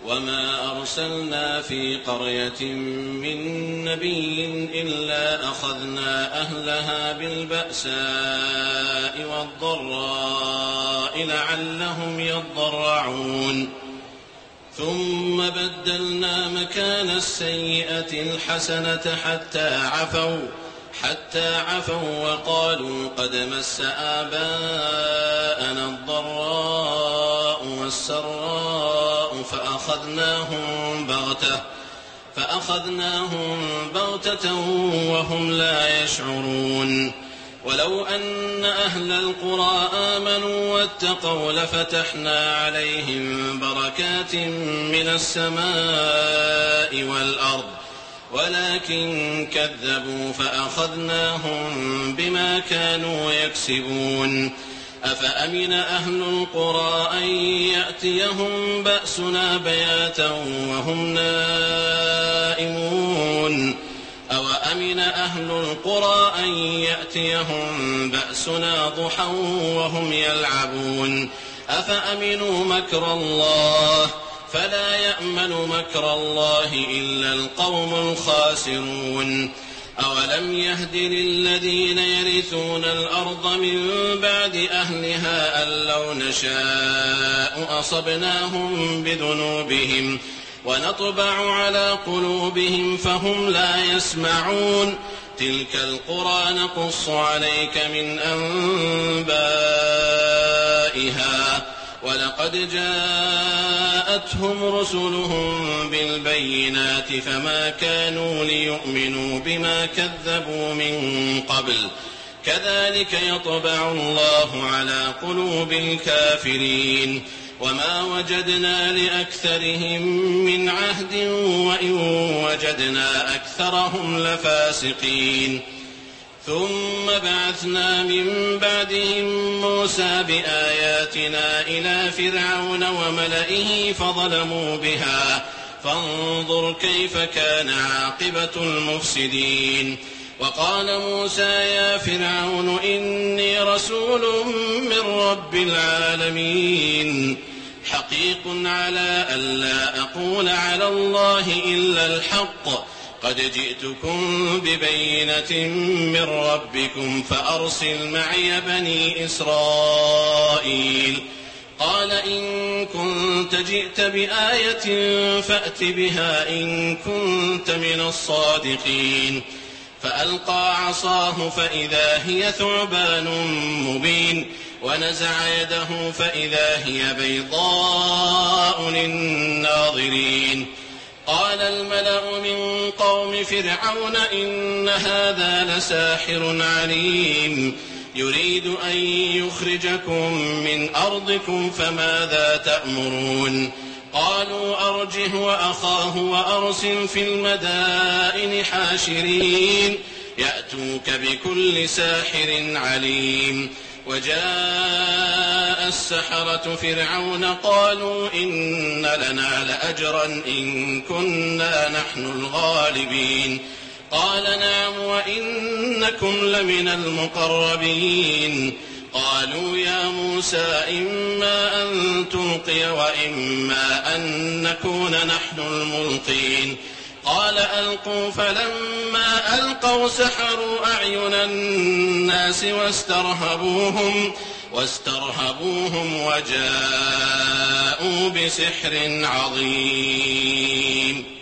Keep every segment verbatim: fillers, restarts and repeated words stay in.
وما أرسلنا في قرية من نبي إلا أخذنا أهلها بالبأساء والضراء لعلهم يضرعون ثم بدلنا مكان السيئة الحسنة حتى عفوا حتى عفوا وقالوا قد مس آباءنا الضراء والسراء فأخذناهم بغتة فأخذناهم بغتة وهم لا يشعرون ولو أن أهل القرى آمنوا واتقوا لفتحنا عليهم بركات من السماء والأرض ولكن كذبوا فأخذناهم بما كانوا يكسبون أفأمن أهل القرى أن يأتيهم بأسنا بياتا وهم نائمون أوأمن أهل القرى أن يأتيهم بأسنا ضحى وهم يلعبون أفأمنوا مكر الله فلا يأمن مكر الله إلا القوم الخاسرون أولم يهد للذين يرثون الأرض من بعد أهلها أن لو نشاء أصبناهم بذنوبهم ونطبع على قلوبهم فهم لا يسمعون تلك القرى نقص عليك من أنبائها ولقد جاءتهم رسلهم بالبينات فما كانوا ليؤمنوا بما كذبوا من قبل كذلك يطبع الله على قلوب الكافرين وما وجدنا لأكثرهم من عهد وإن وجدنا أكثرهم لفاسقين ثم بعثنا من بعدهم موسى بآياتنا إلى فرعون وملئه فظلموا بها فانظر كيف كان عاقبة المفسدين وقال موسى يا فرعون إني رسول من رب العالمين حقيق على ألا أقول على الله إلا الحق قد جئتكم ببينة من ربكم فأرسل معي بني إسرائيل قال إن كنت جئت بآية فأت بها إن كنت من الصادقين فألقى عصاه فإذا هي ثعبان مبين ونزع يده فإذا هي بيضاء للناظرين قال الملأ من قوم فرعون إن هذا لساحر عليم يريد أن يخرجكم من أرضكم فماذا تأمرون قالوا أرجه وأخاه وأرسل في المدائن حاشرين يأتوك بكل ساحر عليم وجاء السحرة فرعون قالوا إن لنا لأجرا إن كنا نحن الغالبين قال نعم وإنكم لمن المقربين قالوا يا موسى إما أن تلقي وإما أن نكون نحن الملقين قال ألقوا فلما ألقوا سحروا أعين الناس واسترهبوهم واسترهبوهم وجاءوا بسحر عظيم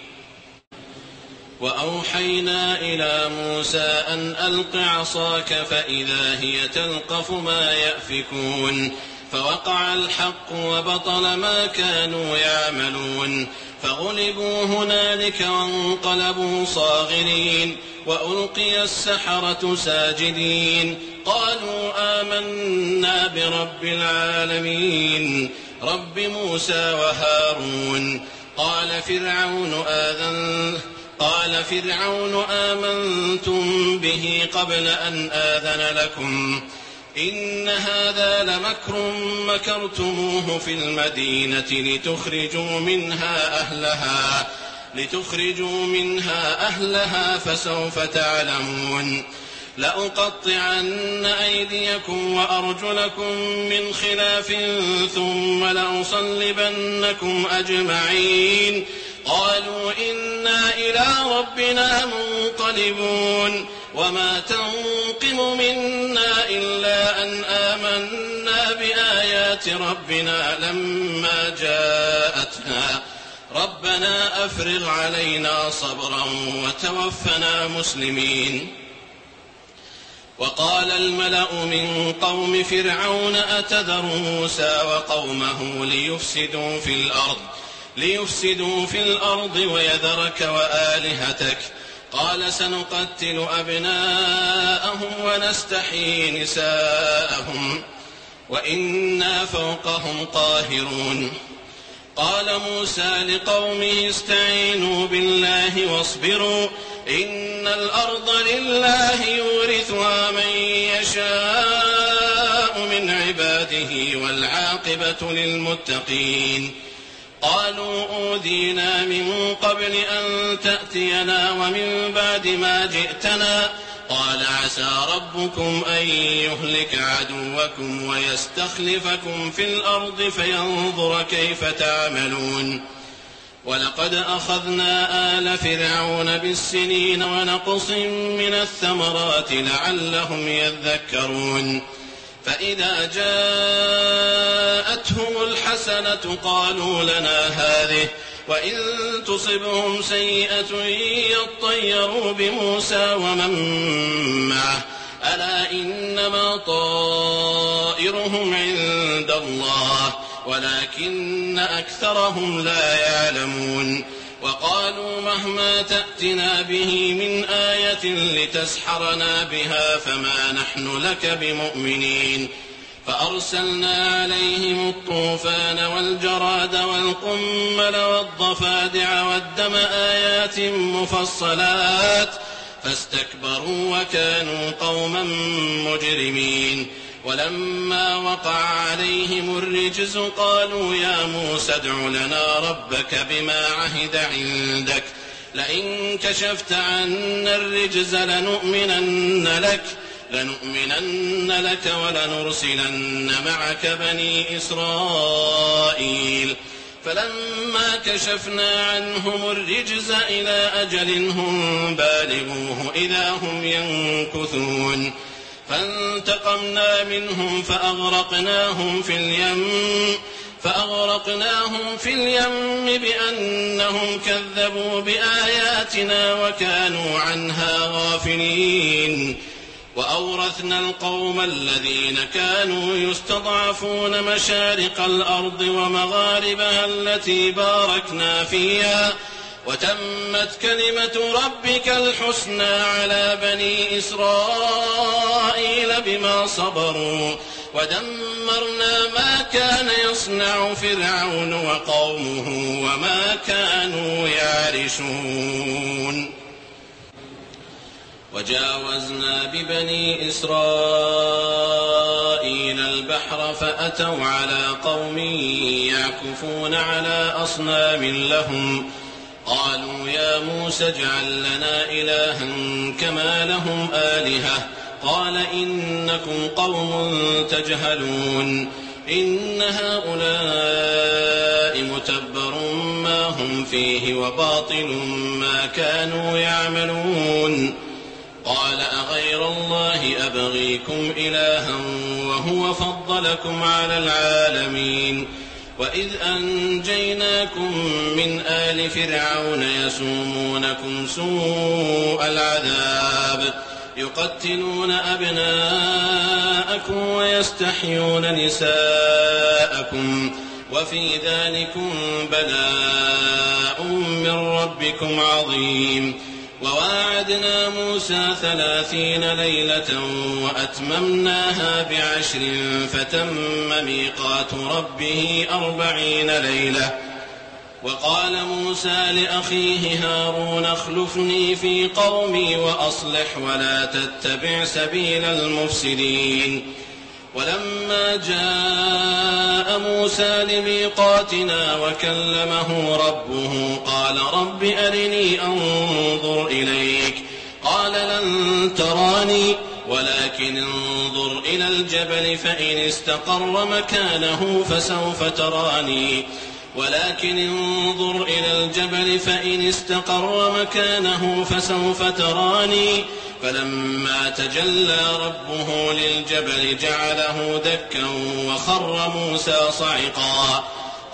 وأوحينا إلى موسى أن ألق عصاك فإذا هي تلقف ما يأفكون فوقع الحق وبطل ما كانوا يعملون فغلبوا هنالك وانقلبوا صاغرين وألقي السحرة ساجدين قالوا آمنا برب العالمين رب موسى وهارون قال فرعون آذن قال فرعون آمنتم به قبل أن آذن لكم إن هذا لمكر مكرتموه في المدينة لتخرجوا منها أهلها لتخرجوا منها أهلها فسوف تعلمون لأقطعن أيديكم وأرجلكم من خلاف ثم لأصلبنكم أجمعين قالوا إنا إلى ربنا منقلبون وما تنقم منا إلا أن آمنا بآيات ربنا لما جاءتنا ربنا أفرغ علينا صبرا وتوفنا مسلمين. وقال الملأ من قوم فرعون أتذر موسى وقومه ليفسدوا في الأرض ليفسدوا في الأرض ويذرك وآلهتك قال سنقتل أبناءهم ونستحيي نساءهم وإنا فوقهم قاهرون. قال موسى لقومه استعينوا بالله واصبروا إن الأرض لله يورثها من يشاء من عباده والعاقبة للمتقين. قالوا أوذينا من قبل أن تأتينا ومن بعد ما جئتنا قال عسى ربكم أن يهلك عدوكم ويستخلفكم في الأرض فينظر كيف تعملون. ولقد أخذنا آل فرعون بالسنين ونقص من الثمرات لعلهم يذكرون. فإذا جاءتهم الحسنة قالوا لنا هذه وإن تصبهم سيئة يطيروا بموسى ومن معه ألا إنما طائرهم عند الله ولكن أكثرهم لا يعلمون. وقالوا مهما تأتنا به من آية لتسحرنا بها فما نحن لك بمؤمنين. فأرسلنا عليهم الطوفان والجراد والقمل والضفادع والدم آيات مفصلات فاستكبروا وكانوا قوما مجرمين. ولما وقع عليهم الرجز قالوا يا موسى ادع لنا ربك بما عهد عندك لئن كشفت عنا الرجز لنؤمنن لك لنؤمنن لك ولنرسلن معك بني إسرائيل. فلما كشفنا عنهم الرجز إلى أجل هم بالغوه إذا هم ينكثون. فانتقمنا منهم فأغرقناهم في اليم فأغرقناهم في اليم بأنهم كذبوا بآياتنا وكانوا عنها غافلين. وأورثنا القوم الذين كانوا يستضعفون مشارق الأرض ومغاربها التي باركنا فيها وتمت كلمة ربك الحسنى على بني إسرائيل بما صبروا ودمرنا ما كان يصنع فرعون وقومه وما كانوا يعرشون. وجاوزنا ببني إسرائيل البحر فأتوا على قوم يعكفون على أصنام لهم قالوا يا موسى اجعل لنا إلها كما لهم آلهة قال إنكم قوم تجهلون إن هؤلاء متبر ما هم فيه وباطل ما كانوا يعملون. قال أغير الله أبغيكم إلها وهو فضلكم على العالمين وإذ أنجيناكم من آل فرعون يسومونكم سوء العذاب يقتلون أبناءكم ويستحيون نساءكم وفي ذلكم بلاء من ربكم عظيم. وواعدنا موسى ثلاثين ليلة وأتممناها بعشر فتم ميقات ربه أربعين ليلة. وقال موسى لأخيه هارون اخلفني في قومي وأصلح ولا تتبع سبيل المفسدين. ولما جاء موسى لميقاتنا وكلمه ربه قال رب أرني أنظر إليك قال لن تراني ولكن انظر إلى الجبل فإن استقر مكانه فسوف تراني ولكن انظر إلى الجبل فإن استقر مكانه فسوف تراني فلما تجلى ربه للجبل جعله دكا وخر موسى صعقا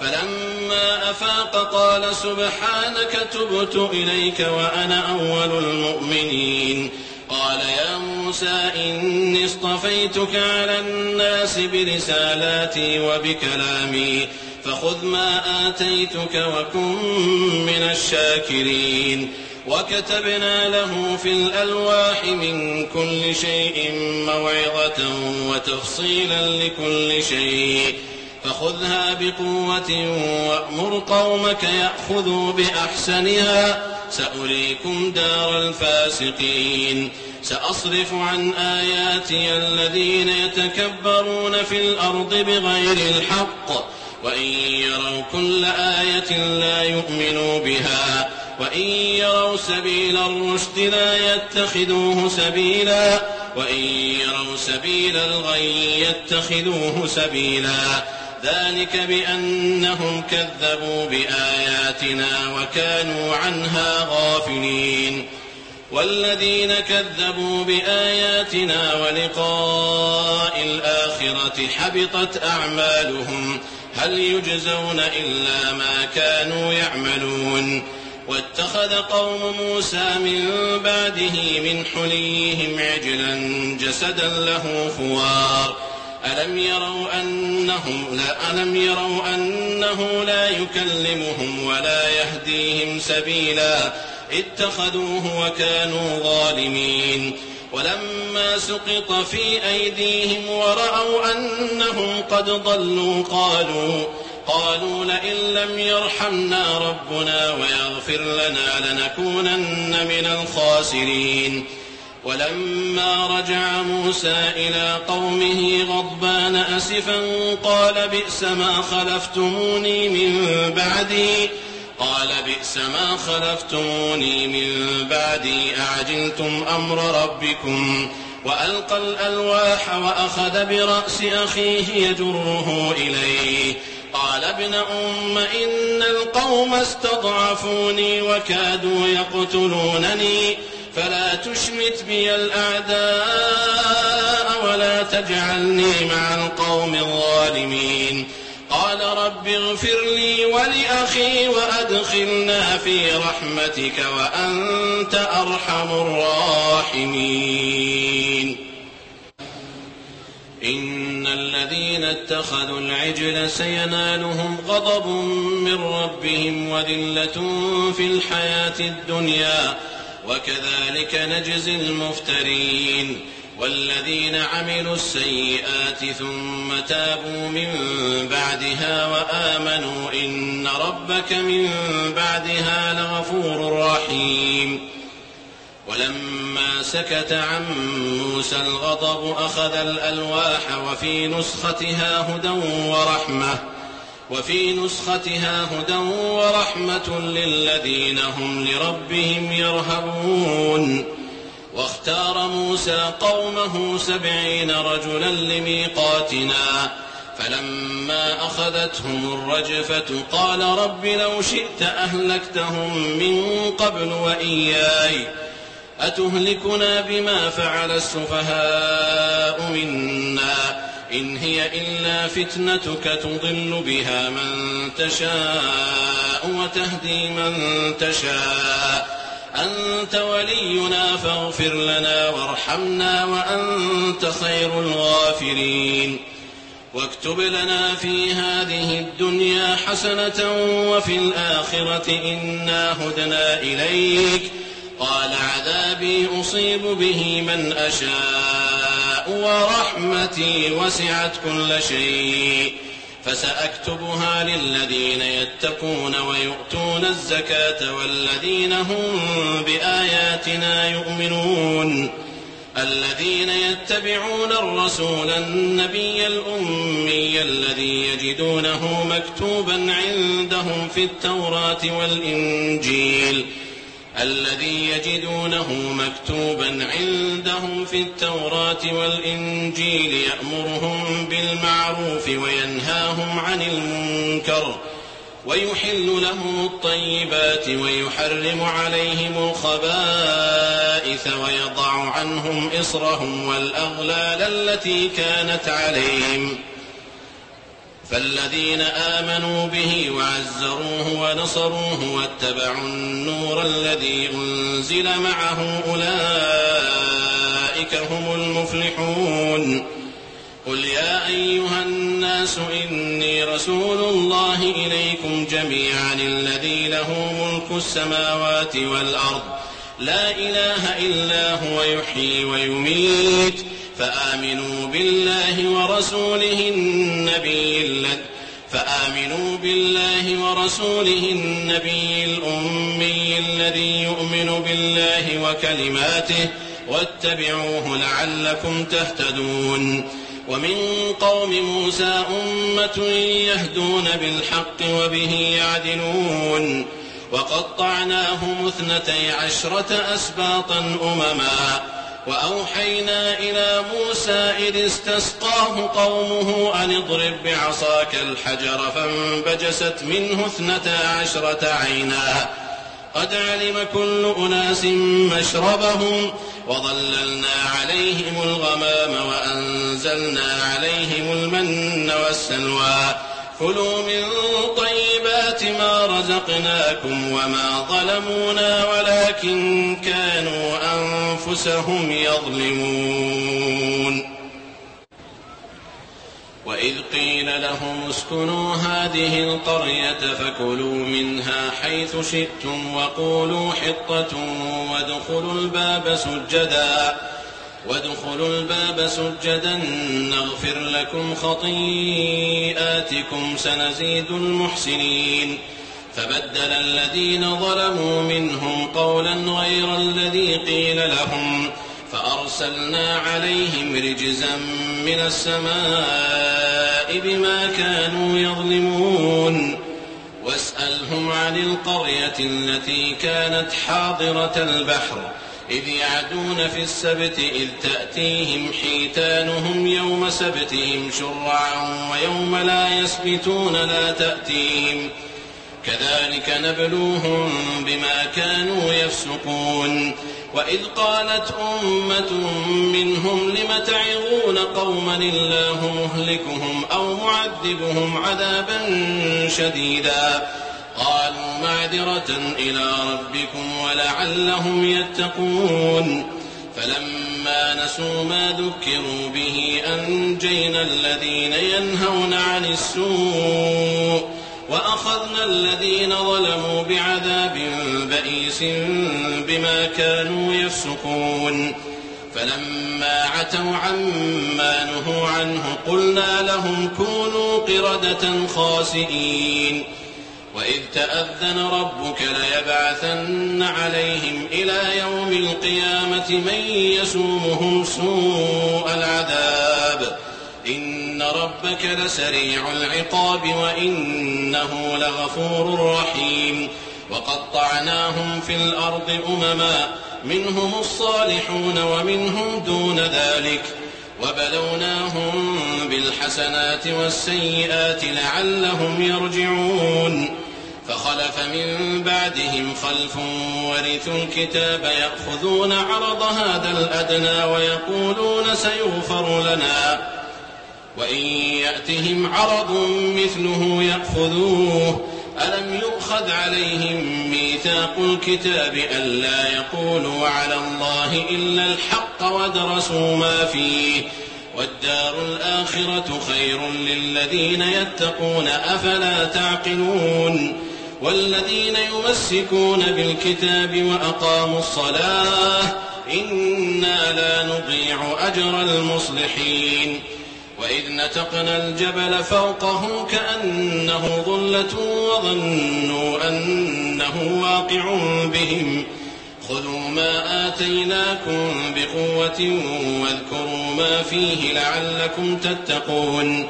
فلما أفاق قال سبحانك تبت إليك وأنا أول المؤمنين قال يا موسى إني اصطفيتك على الناس برسالاتي وبكلامي فخذ ما آتيتك وكن من الشاكرين وكتبنا له في الألواح من كل شيء موعظة وتفصيلا لكل شيء فخذها بقوة وأمر قومك يأخذوا بأحسنها سأريكم دار الفاسقين سأصرف عن آياتي الذين يتكبرون في الأرض بغير الحق وإن يروا كل آية لا يؤمنوا بها وإن يروا سبيل الرشد لا يتخذوه سبيلا وإن يروا سبيل الغي يتخذوه سبيلا ذلك بأنهم كذبوا بآياتنا وكانوا عنها غافلين والذين كذبوا بآياتنا ولقاء الآخرة حبطت أعمالهم هل يجزون إلا ما كانوا يعملون واتخذ قوم موسى من بعده من حليهم عجلا جسدا له خوار ألم يروا أنه لا, ألم يروا أنه لا يكلمهم ولا يهديهم سبيلا اتخذوه وكانوا ظالمين ولما سقط في أيديهم ورأوا أنهم قد ضلوا قالوا قالوا لئن لم يرحمنا ربنا ويغفر لنا لنكونن من الخاسرين ولما رجع موسى إلى قومه غضبان أسفا قال بئس ما خلفتموني من بعدي قال بئس ما خلفتموني من بعدي أعجلتم أمر ربكم وألقى الألواح وأخذ برأس أخيه يجره إليه قال ابن أم إن القوم استضعفوني وكادوا يقتلونني فلا تشمت بي الأعداء ولا تجعلني مع القوم الظالمين قال رب اغفر لي ولأخي وأدخلنا في رحمتك وأنت أرحم الراحمين إن الذين اتخذوا العجل سينالهم غضب من ربهم وذلة في الحياة الدنيا وكذلك نجزي المفترين والذين عملوا السيئات ثم تابوا من بعدها وآمنوا إن ربك من بعدها لغفور رحيم ولما سكت عن موسى الغضب أخذ الألواح وفي نسختها هدى ورحمة وفي نسختها هدى ورحمة للذين هم لربهم يرهبون واختار موسى قومه سبعين رجلا لميقاتنا فلما أخذتهم الرجفة قال رب لو شئت أهلكتهم من قبل وإياي أتهلكنا بما فعل السفهاء منا إن هي إلا فتنتك تضل بها من تشاء وتهدي من تشاء أنت ولينا فاغفر لنا وارحمنا وأنت خير الغافرين واكتب لنا في هذه الدنيا حسنة وفي الآخرة إنا هدنا إليك قال عذابي أصيب به من أشاء ورحمتي وسعت كل شيء فسأكتبها للذين يتقون ويؤتون الزكاة والذين هم بآياتنا يؤمنون الذين يتبعون الرسول النبي الأمي الذي يجدونه مكتوبا عندهم في التوراة والإنجيل الذي يجدونه مكتوبا عندهم في التوراة والإنجيل يأمرهم بالمعروف وينهاهم عن المنكر ويحل لهم الطيبات ويحرم عليهم الخبائث ويضع عنهم إصرهم والأغلال التي كانت عليهم. فالذين آمنوا به وعزروه ونصروه واتبعوا النور الذي أنزل معه أولئك هم المفلحون. قل يا أيها الناس إني رسول الله إليكم جميعا الذي له ملك السماوات والأرض لا إله إلا هو يحيي ويميت فآمنوا بالله ورسوله النبي فآمنوا بالله ورسوله النبي الأمي الذي يؤمن بالله وكلماته واتبعوه لعلكم تهتدون. ومن قوم موسى أمة يهدون بالحق وبه يعدلون وقطعناهم اثنتي عشرة أسباطا أمما وأوحينا إلى موسى إذ استسقاه قومه أن اضرب بعصاك الحجر فانبجست منه اثنتا عشرة عينا قد علم كل أناس مشربهم وظللنا عليهم الغمام وأنزلنا عليهم المن والسلوى كلوا من طيبات ما رزقناكم وما ظلمونا ولكن كانوا أنفسهم يظلمون. وإذ قيل لهم اسكنوا هذه القرية فكلوا منها حيث شئتم وقولوا حطة وادخلوا الباب سجدا وادخلوا الباب سجدا نغفر لكم خطيئاتكم سنزيد المحسنين. فبدل الذين ظلموا منهم قولا غير الذي قيل لهم فأرسلنا عليهم رجزا من السماء بما كانوا يظلمون. واسألهم عن القرية التي كانت حاضرة البحر إذ يعدون في السبت إذ تأتيهم حيتانهم يوم سبتهم شرعا ويوم لا يسبتون لا تأتيهم كذلك نبلوهم بما كانوا يفسقون. وإذ قالت أمة منهم لم تعظون قوما الله مهلكهم أو معذبهم عذابا شديدا قالوا معذرة إلى ربكم ولعلهم يتقون. فلما نسوا ما ذكروا به أنجينا الذين ينهون عن السوء وأخذنا الذين ظلموا بعذاب بئيس بما كانوا يفسقون. فلما عتوا عما نهوا عنه قلنا لهم كونوا قردة خاسئين. وإذ تأذن ربك ليبعثن عليهم إلى يوم القيامة من يسومهم سوء العذاب إن ربك لسريع العقاب وإنه لغفور رحيم. وقطعناهم في الأرض أمما منهم الصالحون ومنهم دون ذلك وبلوناهم بالحسنات والسيئات لعلهم يرجعون. فخلف من بعدهم خلف ورثوا الكتاب يأخذون عرض هذا الأدنى ويقولون سيغفر لنا وإن يأتهم عرض مثله يأخذوه ألم يؤخذ عليهم ميثاق الكتاب ألا يقولوا على الله إلا الحق ودرسوا ما فيه والدار الآخرة خير للذين يتقون أفلا تعقلون. والذين يمسكون بالكتاب وأقاموا الصلاة إنا لا نضيع أجر المصلحين. وإذ نتقنا الجبل فوقهم كأنه ظلة وظنوا أنه واقع بهم خذوا ما آتيناكم بقوة واذكروا ما فيه لعلكم تتقون.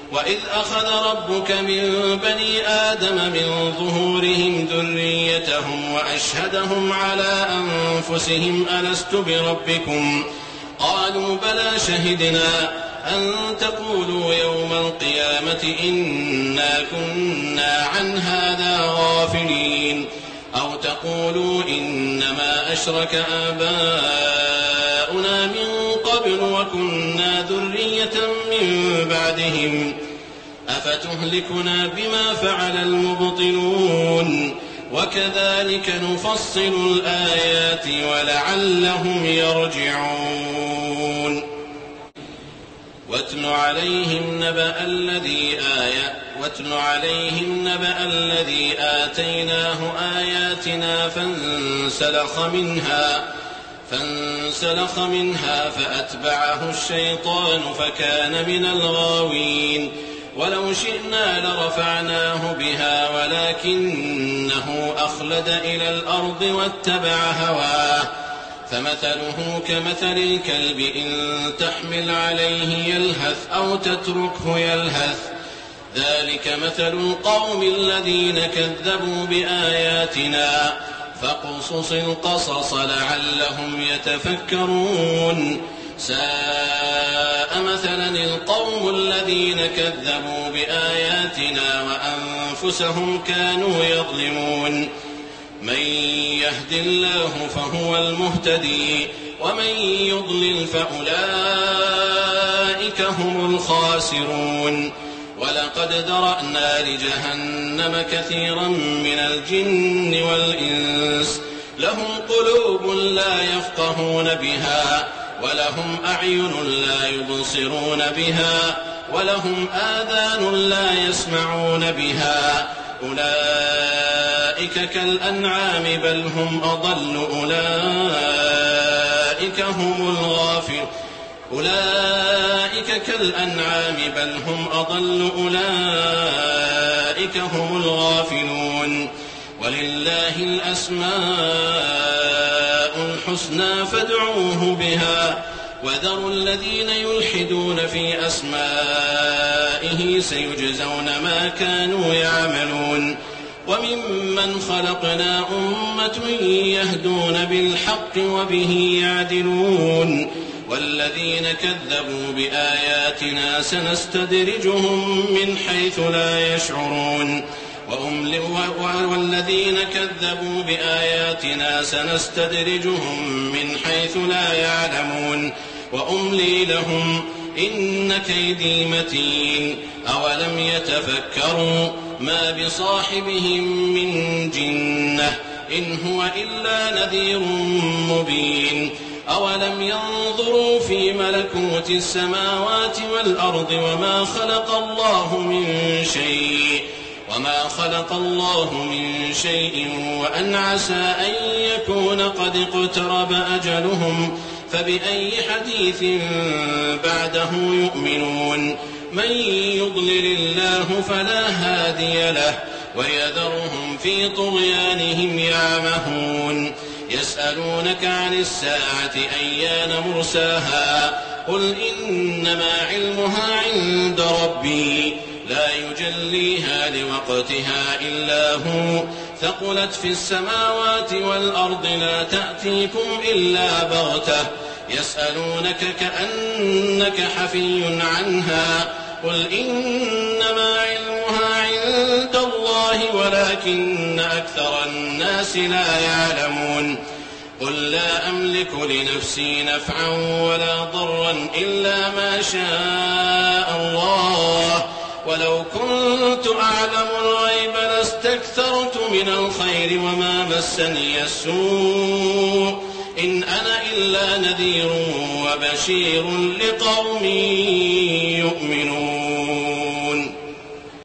وإذ أخذ ربك من بني آدم من ظهورهم ذريتهم وأشهدهم على أنفسهم ألست بربكم قالوا بلى شهدنا أن تقولوا يوم القيامة إنا كنا عن هذا غافلين أو تقولوا إنما أشرك آباؤنا من قبل وكنا ذرية من بعدهم أفتهلكنا بما فعل المبطلون وكذلك نفصل الآيات ولعلهم يرجعون واتل عليهم نبأ الذي آية واتل عليهم نبأ الذي آتيناه آياتنا فانسلخ منها فانسلخ منها فأتبعه الشيطان فكان من الغاوين ولو شئنا لرفعناه بها ولكنه أخلد إلى الأرض واتبع هواه فمثله كمثل الكلب إن تحمل عليه يلهث أو تتركه يلهث ذلك مثل القوم الذين كذبوا بآياتنا فاقصص القصص لعلهم يتفكرون ساء مثلا القوم الذين كذبوا بآياتنا وأنفسهم كانوا يظلمون من يهد الله فهو المهتدي ومن يضلل فأولئك هم الخاسرون ولقد ذرأنا لجهنم كثيرا من الجن والإنس لهم قلوب لا يفقهون بها ولهم أعين لا يبصرون بها ولهم آذان لا يسمعون بها أولئك كالأنعام بل هم أضل أولئك هم الغافلون أولئك كالأنعام بل هم أضل أولئك هم الغافلون ولله الأسماء الحسنى فادعوه بها وذروا الذين يلحدون في أسمائه سيجزون ما كانوا يعملون وممن خلقنا أمة يهدون بالحق وبه يعدلون والذين كذبوا بآياتنا سنستدرجهم من حيث لا يشعرون والذين كذبوا بآياتنا سنستدرجهم من حيث لا يعلمون وأملي لهم إن كيدي متين أولم يتفكروا ما بصاحبهم من جنة إن هو إلا نذير مبين أولم ينظروا في ملكوت السماوات والأرض وما خلق الله من شيء وما خلق الله من شيء وأن عسى أن يكون قد اقترب أجلهم فبأي حديث بعده يؤمنون من يضلل الله فلا هادي له ويذرهم في طغيانهم يعمهون يسألونك عن الساعة أيان مرساها قل إنما علمها عند ربي لا يجليها لوقتها إلا هو ثقلت في السماوات والأرض لا تأتيكم إلا بغتة يسألونك كأنك حفي عنها قل إنما علمها عند الله ولكن أكثر الناس لا يعلمون قل لا أملك لنفسي نفعا ولا ضرا إلا ما شاء الله ولو كنت أعلم الغيب لاستكثرت من الخير وما مسني السوء إن أنا إلا نذير وبشير لقوم